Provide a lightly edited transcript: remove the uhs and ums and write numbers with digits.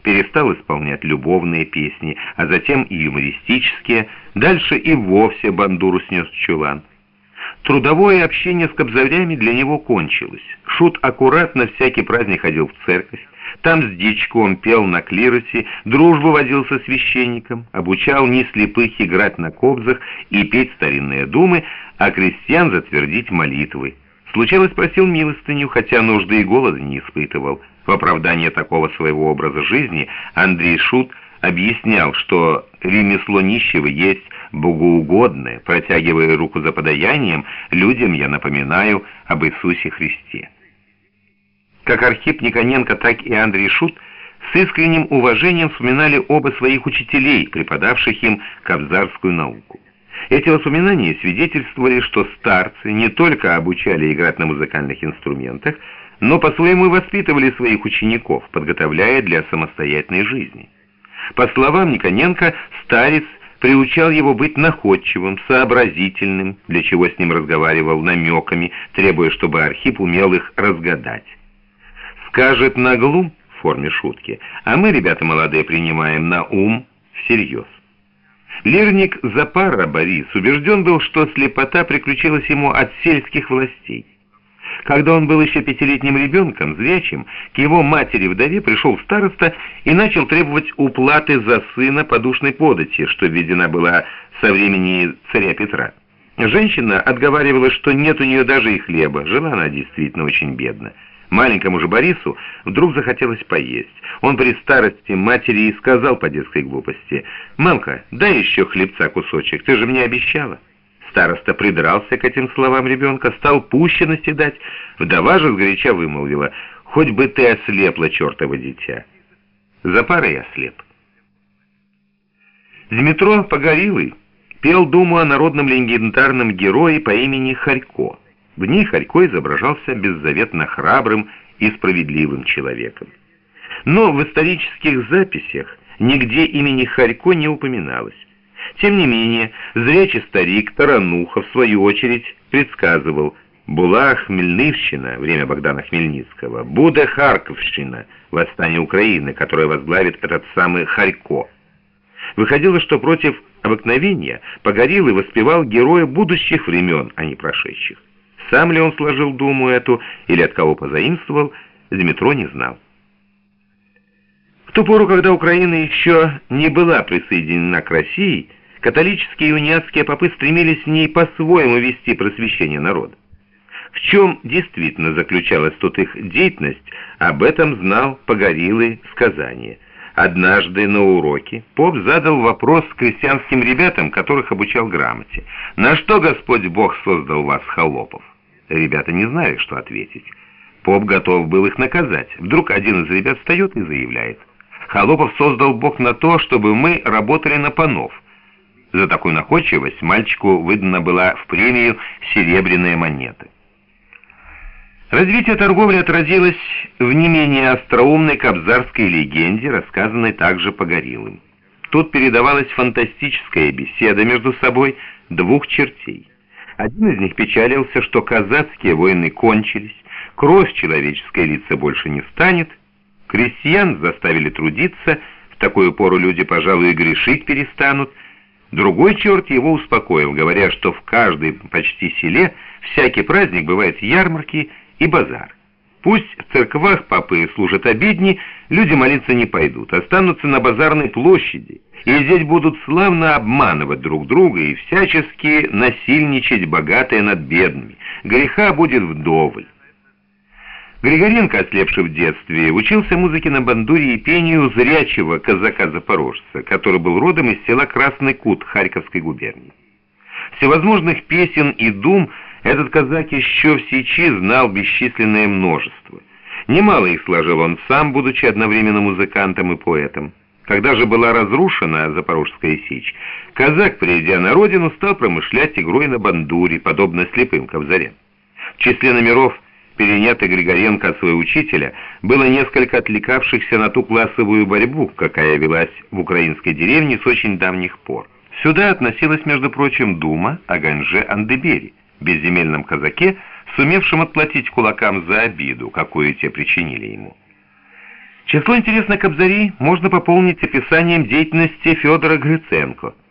перестал исполнять любовные песни, а затем и юмористические, дальше и вовсе бандуру снес в чулан. Трудовое общение с кобзарями для него кончилось. Шут аккуратно всякий праздник ходил в церковь, там с дичком пел на клиросе, дружбу водил со священником, обучал неслепых играть на кобзах и петь старинные думы, а крестьян затвердить молитвы. Случалось, просил милостыню, хотя нужды и голода не испытывал. В оправдание такого своего образа жизни Андрей Шут объяснял, что ремесло нищего есть богоугодное, протягивая руку за подаянием, людям я напоминаю об Иисусе Христе. Как Архип Никоненко, так и Андрей Шут с искренним уважением вспоминали оба своих учителей, преподавших им кобзарскую науку. Эти воспоминания свидетельствовали, что старцы не только обучали играть на музыкальных инструментах, но по-своему воспитывали своих учеников, подготовляя для самостоятельной жизни. По словам Никоненко, старец приучал его быть находчивым, сообразительным, для чего с ним разговаривал намеками, требуя, чтобы Архип умел их разгадать. Скажет на глум в форме шутки, а мы, ребята молодые, принимаем на ум всерьез. Лирник Запара Борис убежден был, что слепота приключилась ему от сельских властей. Когда он был еще 5-летним ребенком, зрячим, к его матери-вдове пришел староста и начал требовать уплаты за сына подушной подати, что введена была со времени царя Петра. Женщина отговаривалась, что нет у нее даже и хлеба, жила она действительно очень бедно. Маленькому же Борису вдруг захотелось поесть. Он при старости матери и сказал по детской глупости: «Мамка, дай еще хлебца кусочек, ты же мне обещала». Староста придрался к этим словам ребенка, стал пуще наседать. Вдова же сгоряча вымолвила: «Хоть бы ты ослепла, чертово дитя». Запара и ослеп. Дмитро Погорелый пел думу о народном легендарном герое по имени Харько. В ней Харько изображался беззаветно храбрым и справедливым человеком. Но в исторических записях нигде имени Харько не упоминалось. Тем не менее, зрячий старик Тарануха, в свою очередь, предсказывал: «Була Хмельнывщина, время Богдана Хмельницкого, буде Харьковщина, восстание Украины, которое возглавит этот самый Харько». Выходило, что против обыкновения Погорелый воспевал героя будущих времен, а не прошедших. Сам ли он сложил думу эту или от кого позаимствовал, Дмитро не знал. В ту пору, когда Украина еще не была присоединена к России, католические и униатские попы стремились в ней по-своему вести просвещение народа. В чем действительно заключалась тут их деятельность, об этом знал Погорелый в сказании. Однажды на уроке поп задал вопрос крестьянским ребятам, которых обучал грамоте: «На что Господь Бог создал вас, холопов?» Ребята не знали, что ответить. Поп готов был их наказать. Вдруг один из ребят встает и заявляет: «Холопов создал Бог на то, чтобы мы работали на панов». За такую находчивость мальчику выдана была в премию серебряная монета. Развитие торговли отразилось в не менее остроумной кобзарской легенде, рассказанной также Погорелым. Тут передавалась фантастическая беседа между собой двух чертей. Один из них печалился, что казацкие войны кончились, кровь человеческая литься больше не станет, крестьян заставили трудиться, в такую пору люди, пожалуй, и грешить перестанут. Другой черт его успокоил, говоря, что в каждой почти селе всякий праздник бывает ярмарки и базар. Пусть в церквах попы служат обедни, люди молиться не пойдут, останутся на базарной площади, и здесь будут славно обманывать друг друга и всячески насильничать богатые над бедными. Греха будет вдоволь. Григоренко, ослепший в детстве, учился музыке на бандуре и пению зрячего казака-запорожца, который был родом из села Красный Кут Харьковской губернии. Всевозможных песен и дум этот казак еще в Сечи знал бесчисленное множество. Немало их сложил он сам, будучи одновременно музыкантом и поэтом. Когда же была разрушена Запорожская Сечь, казак, придя на родину, стал промышлять игрой на бандуре, подобно слепым кобзарям. В числе номеров, перенятых Григоренко от своего учителя, было несколько отвлекавшихся на ту классовую борьбу, какая велась в украинской деревне с очень давних пор. Сюда относилась, между прочим, дума о Ганже Андебере, безземельном казаке, сумевшем отплатить кулакам за обиду, какую те причинили ему. Число интересных кобзарей можно пополнить описанием деятельности Федора Гриценко.